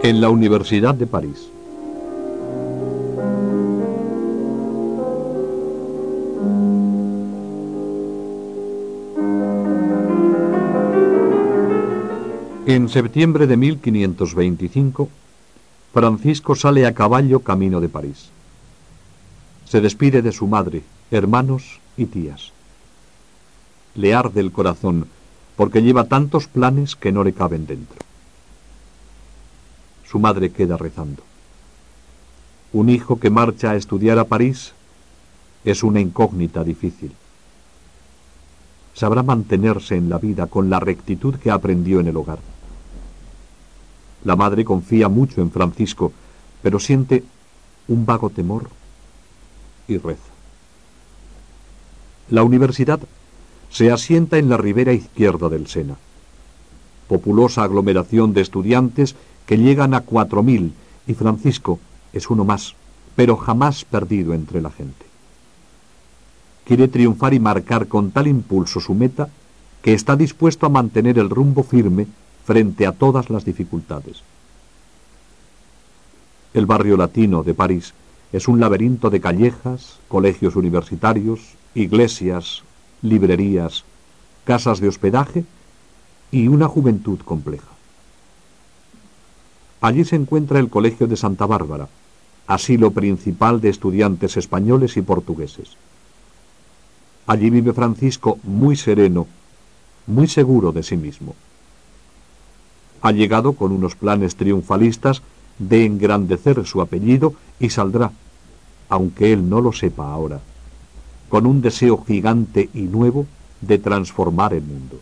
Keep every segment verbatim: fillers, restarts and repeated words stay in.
En la Universidad de París. En septiembre de mil quinientos veinticinco, Francisco sale a caballo camino de París. Se despide de su madre, hermanos y tías. Le arde el corazón porque lleva tantos planes que no le caben dentro. Su madre queda rezando. Un hijo que marcha a estudiar a París es una incógnita difícil. Sabrá mantenerse en la vida con la rectitud que aprendió en el hogar. La madre confía mucho en Francisco, pero siente un vago temor y reza. La universidad se asienta en la ribera izquierda del Sena. Populosa aglomeración de estudiantes que llegan a cuatro mil, y Francisco es uno más, pero jamás perdido entre la gente. Quiere triunfar y marcar con tal impulso su meta que está dispuesto a mantener el rumbo firme frente a todas las dificultades. El barrio latino de París es un laberinto de callejas, colegios universitarios, iglesias, librerías, casas de hospedaje y una juventud compleja. Allí se encuentra el Colegio de Santa Bárbara, asilo principal de estudiantes españoles y portugueses. Allí vive Francisco muy sereno, muy seguro de sí mismo. Ha llegado con unos planes triunfalistas de engrandecer su apellido y saldrá, aunque él no lo sepa ahora, con un deseo gigante y nuevo de transformar el mundo.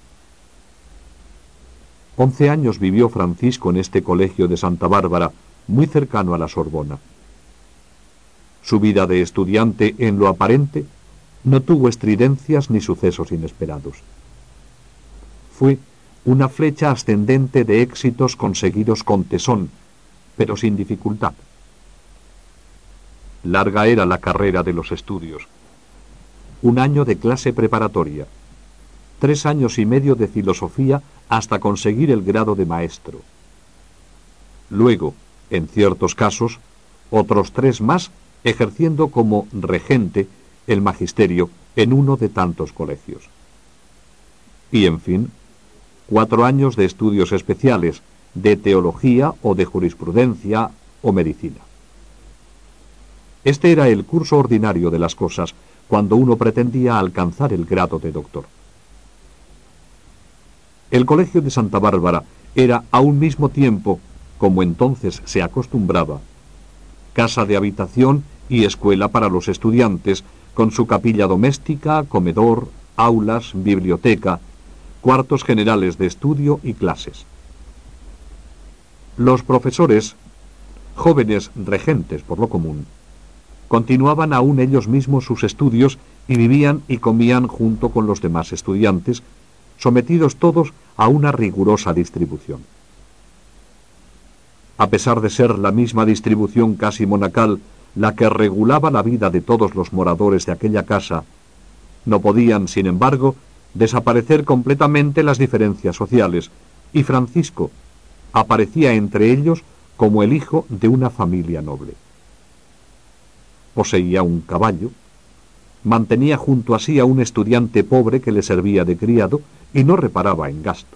Once años vivió Francisco en este colegio de Santa Bárbara, muy cercano a la Sorbona. Su vida de estudiante, en lo aparente, no tuvo estridencias ni sucesos inesperados. Fue una flecha ascendente de éxitos conseguidos con tesón, pero sin dificultad. Larga era la carrera de los estudios. Un año de clase preparatoria, tres años y medio de filosofía hasta conseguir el grado de maestro. Luego, en ciertos casos, otros tres más ejerciendo como regente el magisterio en uno de tantos colegios. Y, en fin, cuatro años de estudios especiales, de teología o de jurisprudencia o medicina. Este era el curso ordinario de las cosas cuando uno pretendía alcanzar el grado de doctor. El Colegio de Santa Bárbara era a un mismo tiempo, como entonces se acostumbraba, casa de habitación y escuela para los estudiantes, con su capilla doméstica, comedor, aulas, biblioteca, cuartos generales de estudio y clases. Los profesores, jóvenes regentes por lo común, continuaban aún ellos mismos sus estudios y vivían y comían junto con los demás estudiantes, sometidos todos a una rigurosa distribución. A pesar de ser la misma distribución casi monacal la que regulaba la vida de todos los moradores de aquella casa, no podían, sin embargo, desaparecer completamente las diferencias sociales, y Francisco aparecía entre ellos como el hijo de una familia noble. Poseía un caballo, mantenía junto a sí a un estudiante pobre que le servía de criado y no reparaba en gastos.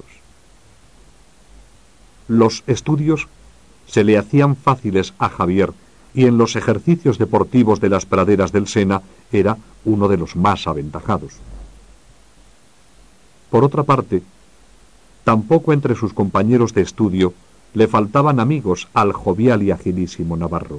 Los estudios se le hacían fáciles a Javier y en los ejercicios deportivos de las praderas del Sena era uno de los más aventajados. Por otra parte, tampoco entre sus compañeros de estudio le faltaban amigos al jovial y agilísimo Navarro.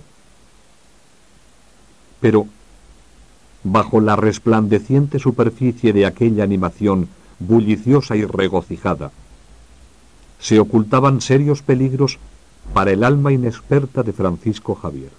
Pero, bajo la resplandeciente superficie de aquella animación bulliciosa y regocijada, se ocultaban serios peligros para el alma inexperta de Francisco Javier.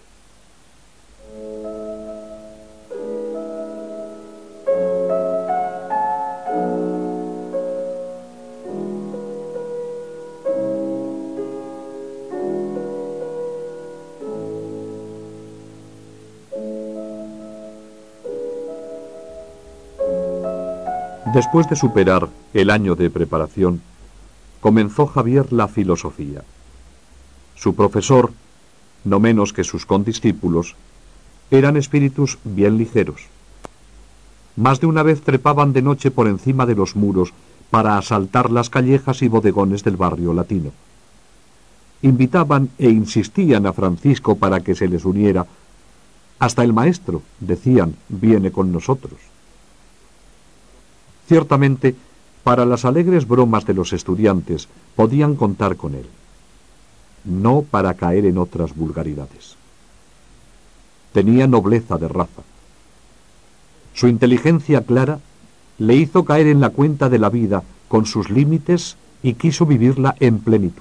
Después de superar el año de preparación, comenzó Javier la filosofía. Su profesor, no menos que sus condiscípulos, eran espíritus bien ligeros. Más de una vez trepaban de noche por encima de los muros para asaltar las callejas y bodegones del barrio latino. Invitaban e insistían a Francisco para que se les uniera. Hasta el maestro, decían, viene con nosotros. Ciertamente, para las alegres bromas de los estudiantes podían contar con él, no para caer en otras vulgaridades. Tenía nobleza de raza. Su inteligencia clara le hizo caer en la cuenta de la vida con sus límites y quiso vivirla en plenitud.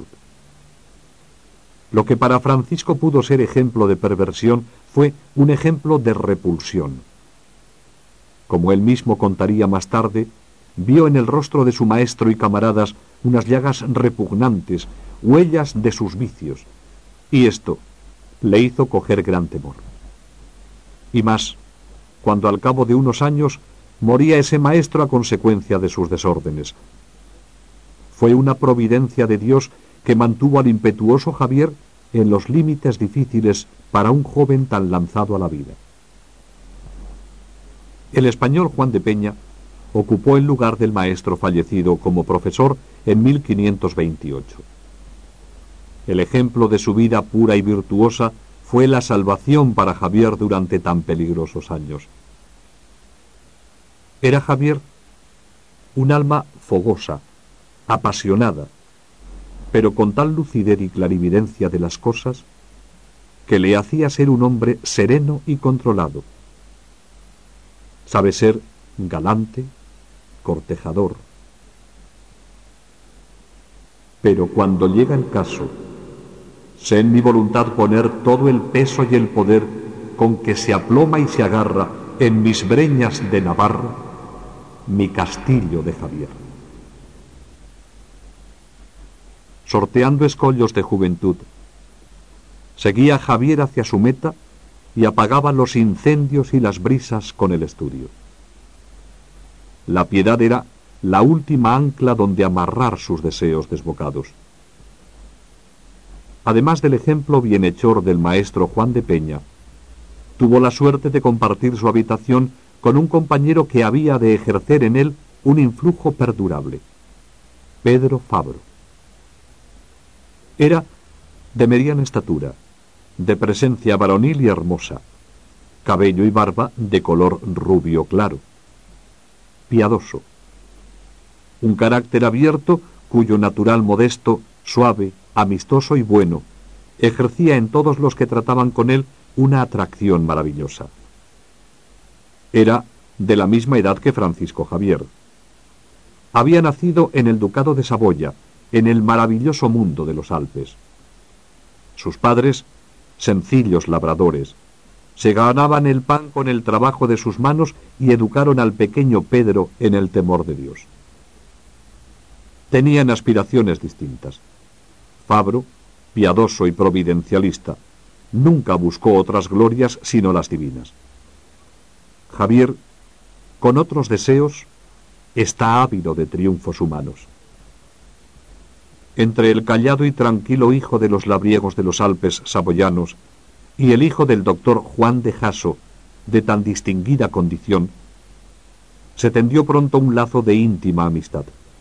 Lo que para Francisco pudo ser ejemplo de perversión fue un ejemplo de repulsión. Como él mismo contaría más tarde, vio en el rostro de su maestro y camaradas unas llagas repugnantes, huellas de sus vicios, y esto le hizo coger gran temor. Y más, cuando al cabo de unos años moría ese maestro a consecuencia de sus desórdenes. Fue una providencia de Dios que mantuvo al impetuoso Javier en los límites difíciles para un joven tan lanzado a la vida. El español Juan de Peña ocupó el lugar del maestro fallecido como profesor en mil quinientos veintiocho. El ejemplo de su vida pura y virtuosa fue la salvación para Javier durante tan peligrosos años. Era Javier un alma fogosa, apasionada, pero con tal lucidez y clarividencia de las cosas que le hacía ser un hombre sereno y controlado. Sabe ser galante, cortejador. Pero cuando llega el caso, sé en mi voluntad poner todo el peso y el poder con que se aploma y se agarra en mis breñas de Navarra mi castillo de Javier. Sorteando escollos de juventud, seguía Javier hacia su meta y apagaba los incendios y las brisas con el estudio. La piedad era la última ancla donde amarrar sus deseos desbocados. Además del ejemplo bienhechor del maestro Juan de Peña, tuvo la suerte de compartir su habitación con un compañero que había de ejercer en él un influjo perdurable, Pedro Fabro. Era de mediana estatura, de presencia varonil y hermosa, cabello y barba de color rubio claro, piadoso, un carácter abierto cuyo natural modesto, suave, amistoso y bueno, ejercía en todos los que trataban con él una atracción maravillosa. Era de la misma edad que Francisco Javier. Había nacido en el Ducado de Saboya, en el maravilloso mundo de los Alpes. Sus padres, sencillos labradores, se ganaban el pan con el trabajo de sus manos y educaron al pequeño Pedro en el temor de Dios. Tenían aspiraciones distintas. Fabro, piadoso y providencialista, nunca buscó otras glorias sino las divinas. Javier, con otros deseos, está ávido de triunfos humanos. Entre el callado y tranquilo hijo de los labriegos de los Alpes saboyanos y el hijo del doctor Juan de Jasso, de tan distinguida condición, se tendió pronto un lazo de íntima amistad.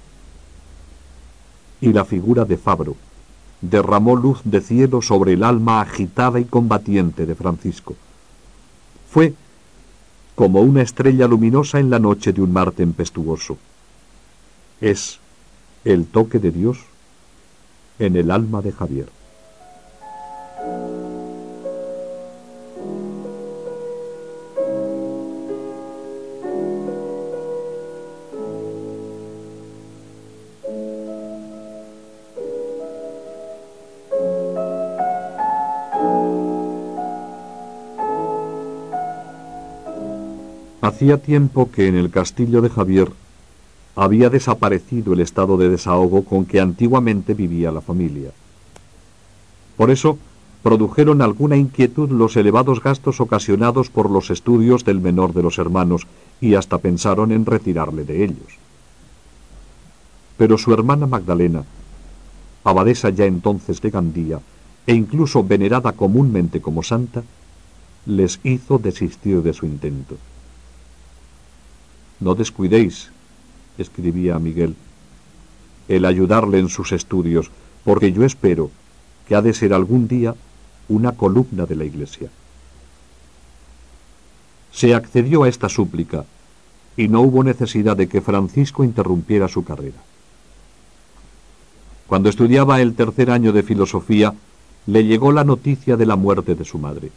Y la figura de Fabro derramó luz de cielo sobre el alma agitada y combatiente de Francisco. Fue como una estrella luminosa en la noche de un mar tempestuoso. Es el toque de Dios en el alma de Javier. Hacía tiempo que en el castillo de Javier había desaparecido el estado de desahogo con que antiguamente vivía la familia. Por eso produjeron alguna inquietud los elevados gastos ocasionados por los estudios del menor de los hermanos, y hasta pensaron en retirarle de ellos. Pero su hermana Magdalena, abadesa ya entonces de Gandía, e incluso venerada comúnmente como santa, les hizo desistir de su intento. «No descuidéis», escribía a Miguel, «el ayudarle en sus estudios, porque yo espero que ha de ser algún día una columna de la Iglesia». Se accedió a esta súplica, y no hubo necesidad de que Francisco interrumpiera su carrera. Cuando estudiaba el tercer año de filosofía, le llegó la noticia de la muerte de su madre.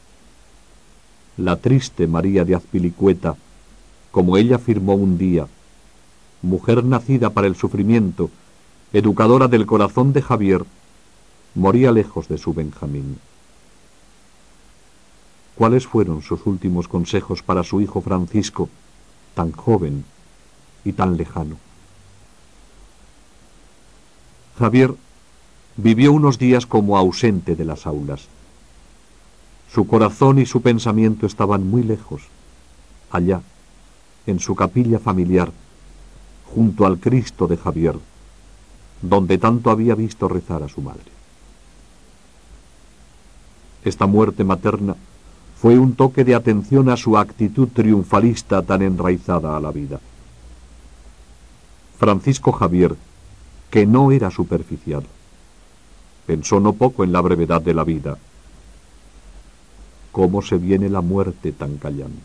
La triste María de Azpilicueta, como ella afirmó un día, mujer nacida para el sufrimiento, educadora del corazón de Javier, moría lejos de su Benjamín. ¿Cuáles fueron sus últimos consejos para su hijo Francisco, tan joven y tan lejano? Javier vivió unos días como ausente de las aulas. Su corazón y su pensamiento estaban muy lejos, allá, en su capilla familiar, junto al Cristo de Javier, donde tanto había visto rezar a su madre. Esta muerte materna fue un toque de atención a su actitud triunfalista tan enraizada a la vida. Francisco Javier, que no era superficial, pensó no poco en la brevedad de la vida. ¿Cómo se viene la muerte tan callando?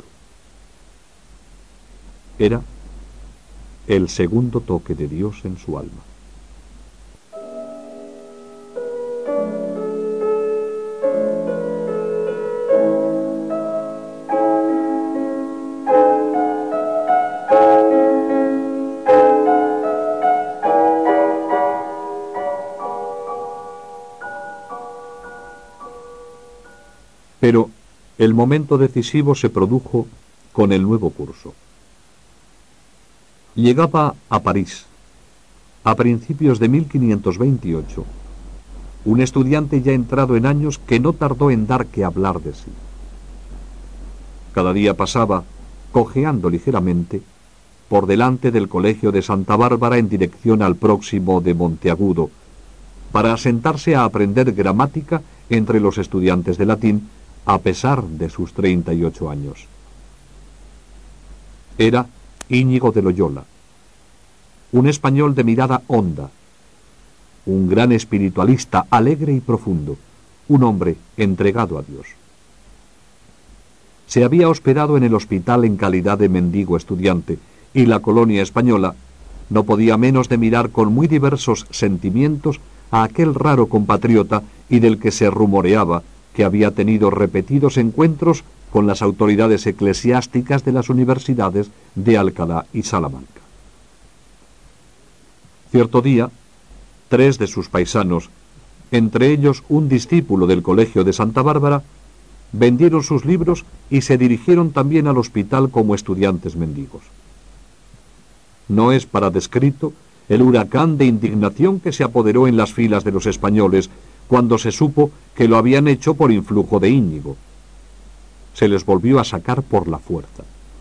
Era el segundo toque de Dios en su alma. Pero el momento decisivo se produjo con el nuevo curso. Llegaba a París, a principios de mil quinientos veintiocho, un estudiante ya entrado en años que no tardó en dar que hablar de sí. Cada día pasaba, cojeando ligeramente, por delante del colegio de Santa Bárbara en dirección al próximo de Monteagudo, para asentarse a aprender gramática entre los estudiantes de latín, a pesar de sus treinta y ocho años. Era Íñigo de Loyola, un español de mirada honda, un gran espiritualista alegre y profundo, un hombre entregado a Dios. Se había hospedado en el hospital en calidad de mendigo estudiante, y la colonia española no podía menos de mirar con muy diversos sentimientos a aquel raro compatriota y del que se rumoreaba que había tenido repetidos encuentros con las autoridades eclesiásticas de las universidades de Alcalá y Salamanca. Cierto día, tres de sus paisanos, entre ellos un discípulo del colegio de Santa Bárbara, vendieron sus libros y se dirigieron también al hospital como estudiantes mendigos. No es para descrito el huracán de indignación que se apoderó en las filas de los españoles cuando se supo que lo habían hecho por influjo de Íñigo. Se les volvió a sacar por la fuerza.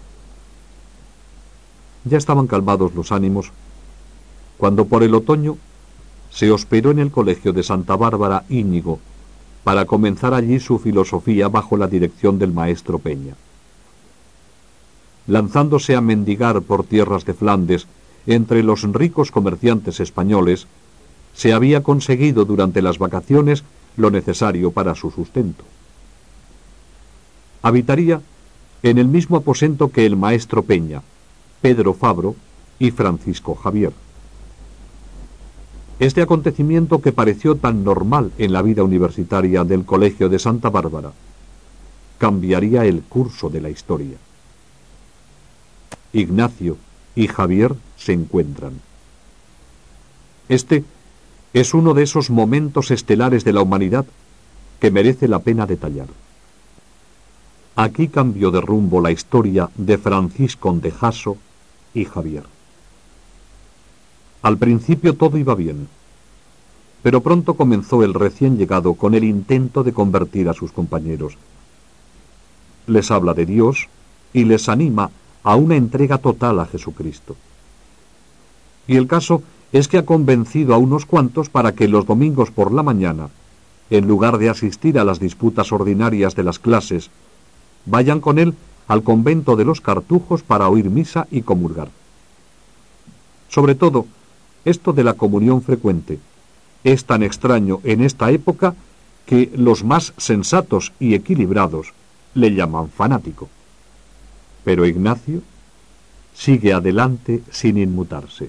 Ya estaban calmados los ánimos cuando por el otoño se hospedó en el colegio de Santa Bárbara Íñigo para comenzar allí su filosofía bajo la dirección del maestro Peña. Lanzándose a mendigar por tierras de Flandes entre los ricos comerciantes españoles, se había conseguido durante las vacaciones lo necesario para su sustento. Habitaría en el mismo aposento que el maestro Peña, Pedro Fabro y Francisco Javier. Este acontecimiento, que pareció tan normal en la vida universitaria del colegio de Santa Bárbara, cambiaría el curso de la historia. Ignacio y Javier se encuentran. Este es uno de esos momentos estelares de la humanidad que merece la pena detallar. Aquí cambió de rumbo la historia de Francisco de Jasso y Javier. Al principio todo iba bien, pero pronto comenzó el recién llegado con el intento de convertir a sus compañeros. Les habla de Dios y les anima a una entrega total a Jesucristo. Y el caso es que ha convencido a unos cuantos para que los domingos por la mañana en lugar de asistir a las disputas ordinarias de las clases, vayan con él al convento de los Cartujos para oír misa y comulgar. Sobre todo, esto de la comunión frecuente es tan extraño en esta época que los más sensatos y equilibrados le llaman fanático. Pero Ignacio sigue adelante sin inmutarse.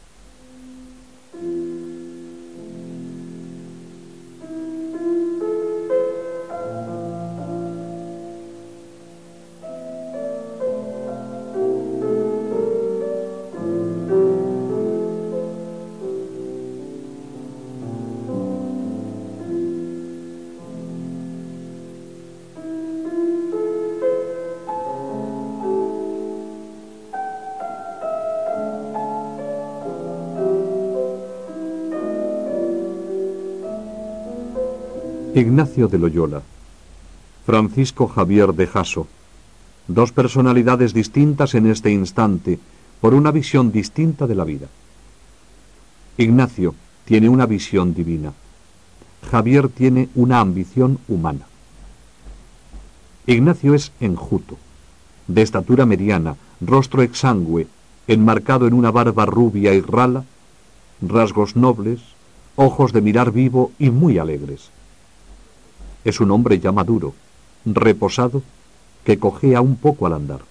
Ignacio de Loyola, Francisco Javier de Jasso, dos personalidades distintas en este instante por una visión distinta de la vida. Ignacio tiene una visión divina. Javier tiene una ambición humana. Ignacio es enjuto, de estatura mediana, rostro exangüe, enmarcado en una barba rubia y rala, rasgos nobles, ojos de mirar vivo y muy alegres. Es un hombre ya maduro, reposado, que cojea un poco al andar.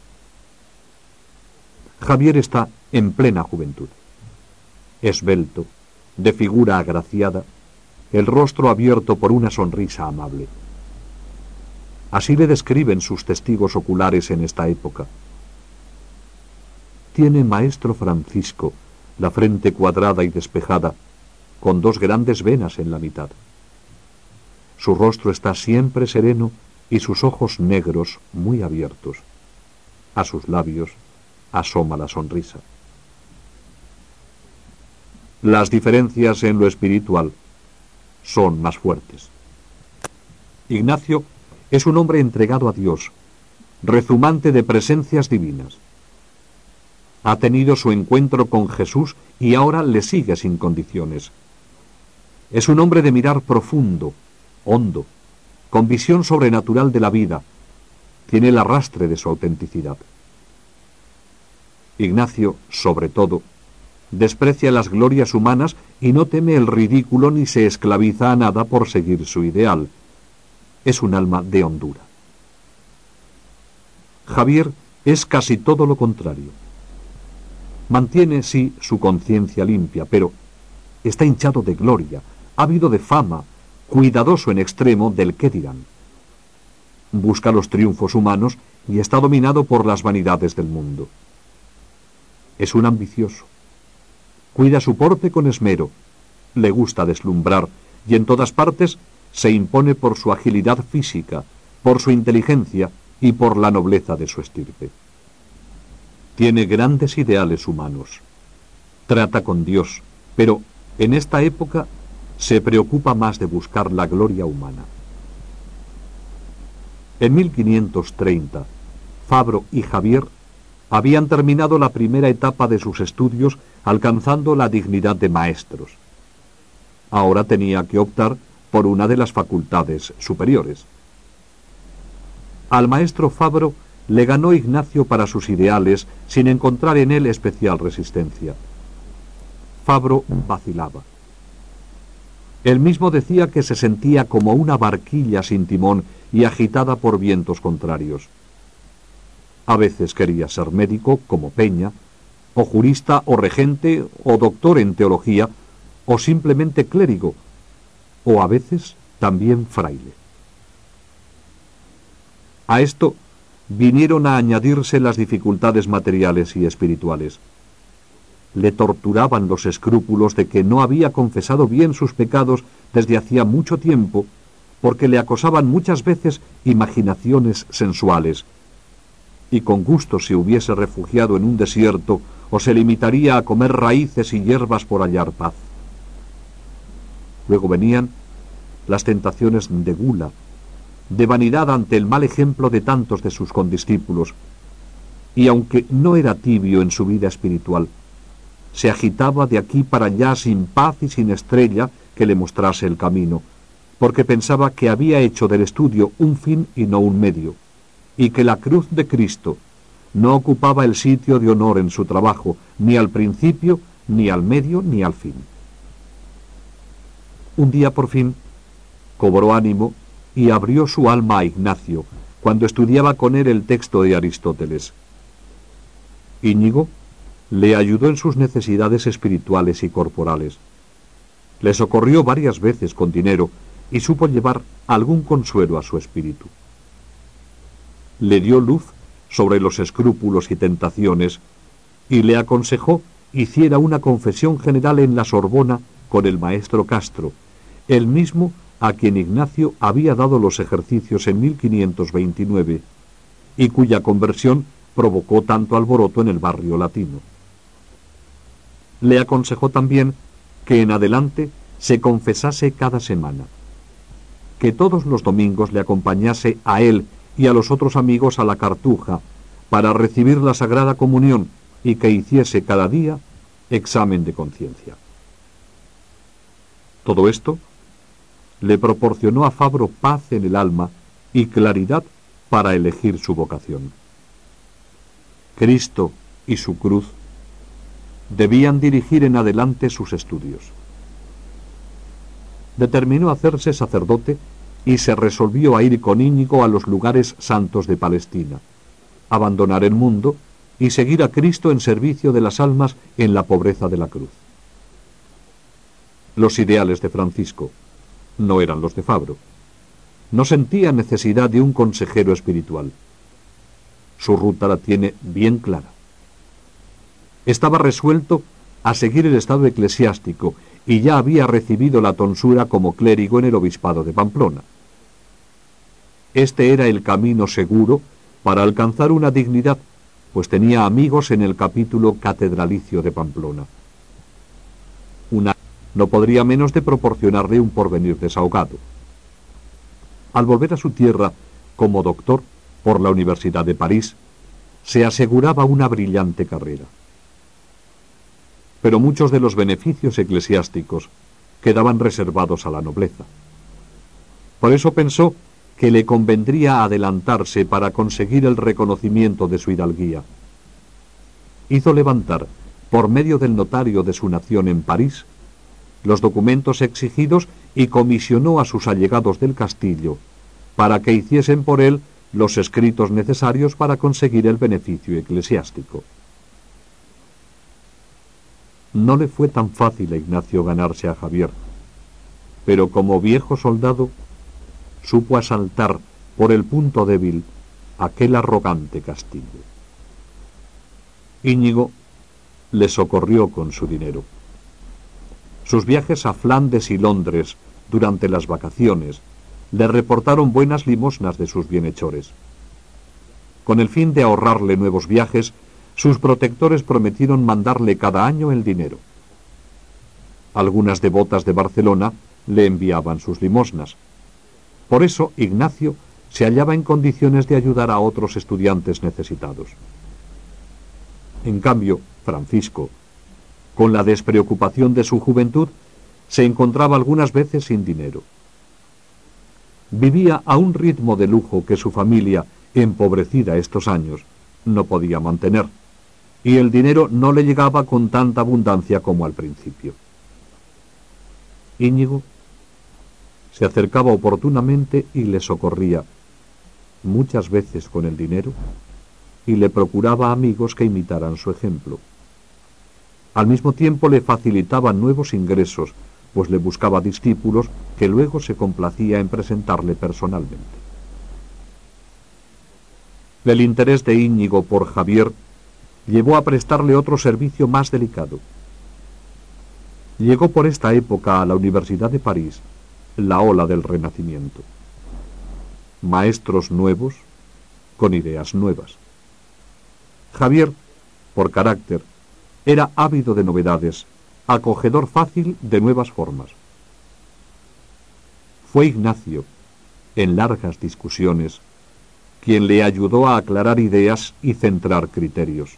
Javier está en plena juventud. Esbelto, de figura agraciada, el rostro abierto por una sonrisa amable. Así le describen sus testigos oculares en esta época. Tiene maestro Francisco la frente cuadrada y despejada, con dos grandes venas en la mitad. Su rostro está siempre sereno y sus ojos negros muy abiertos. A sus labios asoma la sonrisa. Las diferencias en lo espiritual son más fuertes. Ignacio es un hombre entregado a Dios, rezumante de presencias divinas. Ha tenido su encuentro con Jesús y ahora le sigue sin condiciones. Es un hombre de mirar profundo, hondo, con visión sobrenatural de la vida. Tiene el arrastre de su autenticidad. Ignacio, sobre todo, desprecia las glorias humanas y no teme el ridículo ni se esclaviza a nada por seguir su ideal. Es un alma de hondura. Javier es casi todo lo contrario. Mantiene, sí, su conciencia limpia, pero está hinchado de gloria, ávido de fama, cuidadoso en extremo del qué dirán. Busca los triunfos humanos y está dominado por las vanidades del mundo. Es un ambicioso. Cuida su porte con esmero, le gusta deslumbrar y en todas partes se impone por su agilidad física, por su inteligencia y por la nobleza de su estirpe. Tiene grandes ideales humanos. Trata con Dios, pero en esta época se preocupa más de buscar la gloria humana. En mil quinientos treinta, Fabro y Javier habían terminado la primera etapa de sus estudios alcanzando la dignidad de maestros. Ahora tenía que optar por una de las facultades superiores. Al maestro Fabro le ganó Ignacio para sus ideales sin encontrar en él especial resistencia. Fabro vacilaba. Él mismo decía que se sentía como una barquilla sin timón y agitada por vientos contrarios. A veces quería ser médico, como Peña, o jurista, o regente, o doctor en teología, o simplemente clérigo, o a veces también fraile. A esto vinieron a añadirse las dificultades materiales y espirituales. Le torturaban los escrúpulos de que no había confesado bien sus pecados desde hacía mucho tiempo, porque le acosaban muchas veces imaginaciones sensuales, y con gusto se hubiese refugiado en un desierto o se limitaría a comer raíces y hierbas por hallar paz. Luego venían las tentaciones de gula, de vanidad ante el mal ejemplo de tantos de sus condiscípulos, y aunque no era tibio en su vida espiritual, se agitaba de aquí para allá sin paz y sin estrella que le mostrase el camino, porque pensaba que había hecho del estudio un fin y no un medio, y que la cruz de Cristo no ocupaba el sitio de honor en su trabajo, ni al principio, ni al medio, ni al fin. Un día, por fin, cobró ánimo y abrió su alma a Ignacio, cuando estudiaba con él el texto de Aristóteles. Íñigo le ayudó en sus necesidades espirituales y corporales. Le socorrió varias veces con dinero y supo llevar algún consuelo a su espíritu. Le dio luz sobre los escrúpulos y tentaciones y le aconsejó hiciera una confesión general en la Sorbona con el maestro Castro, el mismo a quien Ignacio había dado los ejercicios en mil quinientos veintinueve y cuya conversión provocó tanto alboroto en el barrio latino. Le aconsejó también que en adelante se confesase cada semana, que todos los domingos le acompañase a él y a los otros amigos a la Cartuja para recibir la Sagrada Comunión y que hiciese cada día examen de conciencia. Todo esto le proporcionó a Fabro paz en el alma y claridad para elegir su vocación. Cristo y su cruz debían dirigir en adelante sus estudios. Determinó hacerse sacerdote y se resolvió a ir con Íñigo a los lugares santos de Palestina, abandonar el mundo y seguir a Cristo en servicio de las almas en la pobreza de la cruz. Los ideales de Francisco no eran los de Fabro. No sentía necesidad de un consejero espiritual. Su ruta la tiene bien clara. Estaba resuelto a seguir el estado eclesiástico y ya había recibido la tonsura como clérigo en el obispado de Pamplona. Este era el camino seguro para alcanzar una dignidad, pues tenía amigos en el capítulo catedralicio de Pamplona. Una no podría menos de proporcionarle un porvenir desahogado. Al volver a su tierra como doctor por la Universidad de París, se aseguraba una brillante carrera. Pero muchos de los beneficios eclesiásticos quedaban reservados a la nobleza. Por eso pensó que le convendría adelantarse para conseguir el reconocimiento de su hidalguía. Hizo levantar, por medio del notario de su nación en París, los documentos exigidos y comisionó a sus allegados del castillo para que hiciesen por él los escritos necesarios para conseguir el beneficio eclesiástico. No le fue tan fácil a Ignacio ganarse a Javier, pero como viejo soldado supo asaltar por el punto débil aquel arrogante castillo. Íñigo le socorrió con su dinero. Sus viajes a Flandes y Londres durante las vacaciones le reportaron buenas limosnas de sus bienhechores. Con el fin de ahorrarle nuevos viajes, sus protectores prometieron mandarle cada año el dinero. Algunas devotas de Barcelona le enviaban sus limosnas. Por eso Ignacio se hallaba en condiciones de ayudar a otros estudiantes necesitados. En cambio, Francisco, con la despreocupación de su juventud, se encontraba algunas veces sin dinero. Vivía a un ritmo de lujo que su familia, empobrecida estos años, no podía mantener, y el dinero no le llegaba con tanta abundancia como al principio. Íñigo se acercaba oportunamente y le socorría, muchas veces con el dinero, y le procuraba amigos que imitaran su ejemplo. Al mismo tiempo le facilitaba nuevos ingresos, pues le buscaba discípulos que luego se complacía en presentarle personalmente. El interés de Íñigo por Javier llevó a prestarle otro servicio más delicado. Llegó por esta época a la Universidad de París la ola del Renacimiento. Maestros nuevos con ideas nuevas. Javier, por carácter, era ávido de novedades, acogedor fácil de nuevas formas. Fue Ignacio, en largas discusiones, quien le ayudó a aclarar ideas y centrar criterios.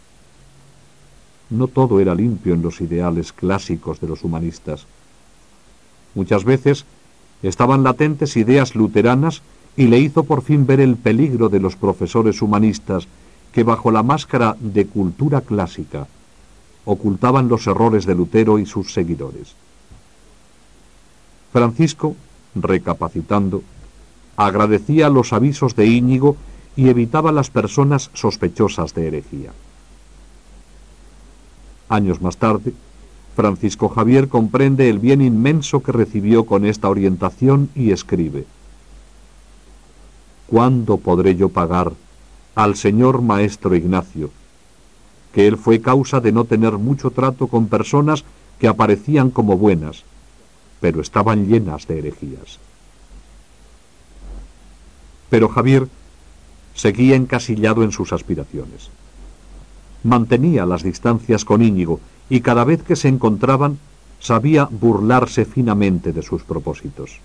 No todo era limpio en los ideales clásicos de los humanistas. Muchas veces Estaban latentes ideas luteranas y le hizo por fin ver el peligro de los profesores humanistas que bajo la máscara de cultura clásica ocultaban los errores de Lutero y sus seguidores. Francisco, recapacitando, agradecía los avisos de Íñigo y evitaba las personas sospechosas de herejía. Años más tarde, Francisco Javier comprende el bien inmenso que recibió con esta orientación y escribe: ¿Cuándo podré yo pagar al señor maestro Ignacio, que él fue causa de no tener mucho trato con personas que aparecían como buenas, pero estaban llenas de herejías? Pero Javier seguía encasillado en sus aspiraciones. Mantenía las distancias con Íñigo y cada vez que se encontraban sabía burlarse finamente de sus propósitos.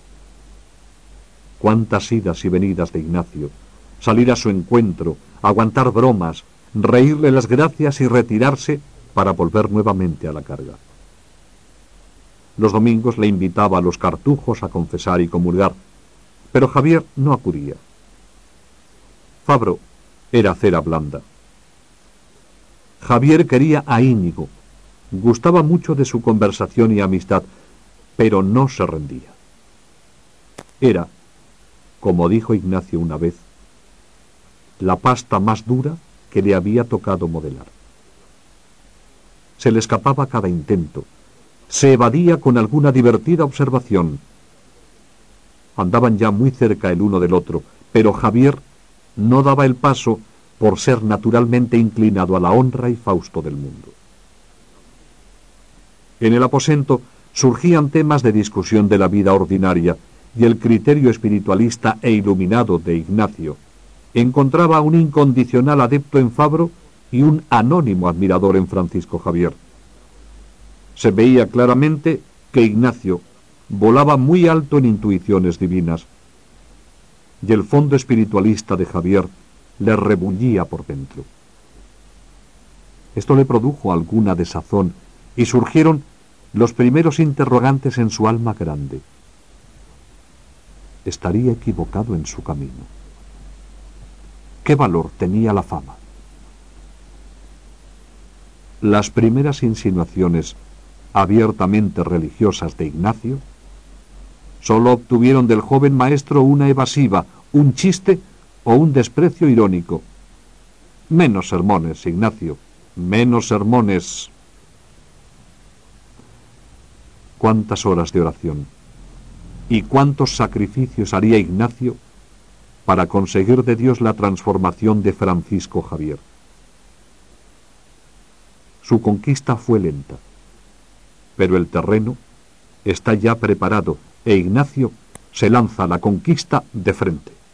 Cuántas idas y venidas de Ignacio, salir a su encuentro, aguantar bromas, reírle las gracias y retirarse para volver nuevamente a la carga. Los domingos le invitaba a los cartujos a confesar y comulgar, pero Javier no acudía. Fabro era cera blanda. Javier quería a Íñigo, gustaba mucho de su conversación y amistad, pero no se rendía. Era, como dijo Ignacio una vez, la pasta más dura que le había tocado modelar. Se le escapaba cada intento, se evadía con alguna divertida observación. Andaban ya muy cerca el uno del otro, pero Javier no daba el paso por ser naturalmente inclinado a la honra y fausto del mundo. En el aposento surgían temas de discusión de la vida ordinaria, y el criterio espiritualista e iluminado de Ignacio encontraba un incondicional adepto en Fabro y un anónimo admirador en Francisco Javier. Se veía claramente que Ignacio volaba muy alto en intuiciones divinas, y el fondo espiritualista de Javier le rebullía por dentro. Esto le produjo alguna desazón y surgieron los primeros interrogantes en su alma grande. ¿Estaría equivocado en su camino? ¿Qué valor tenía la fama? Las primeras insinuaciones abiertamente religiosas de Ignacio sólo obtuvieron del joven maestro una evasiva, un chiste o un desprecio irónico. Menos sermones, Ignacio, menos sermones. ¿Cuántas horas de oración y cuántos sacrificios haría Ignacio para conseguir de Dios la transformación de Francisco Javier? Su conquista fue lenta, pero el terreno está ya preparado e Ignacio se lanza a la conquista de frente.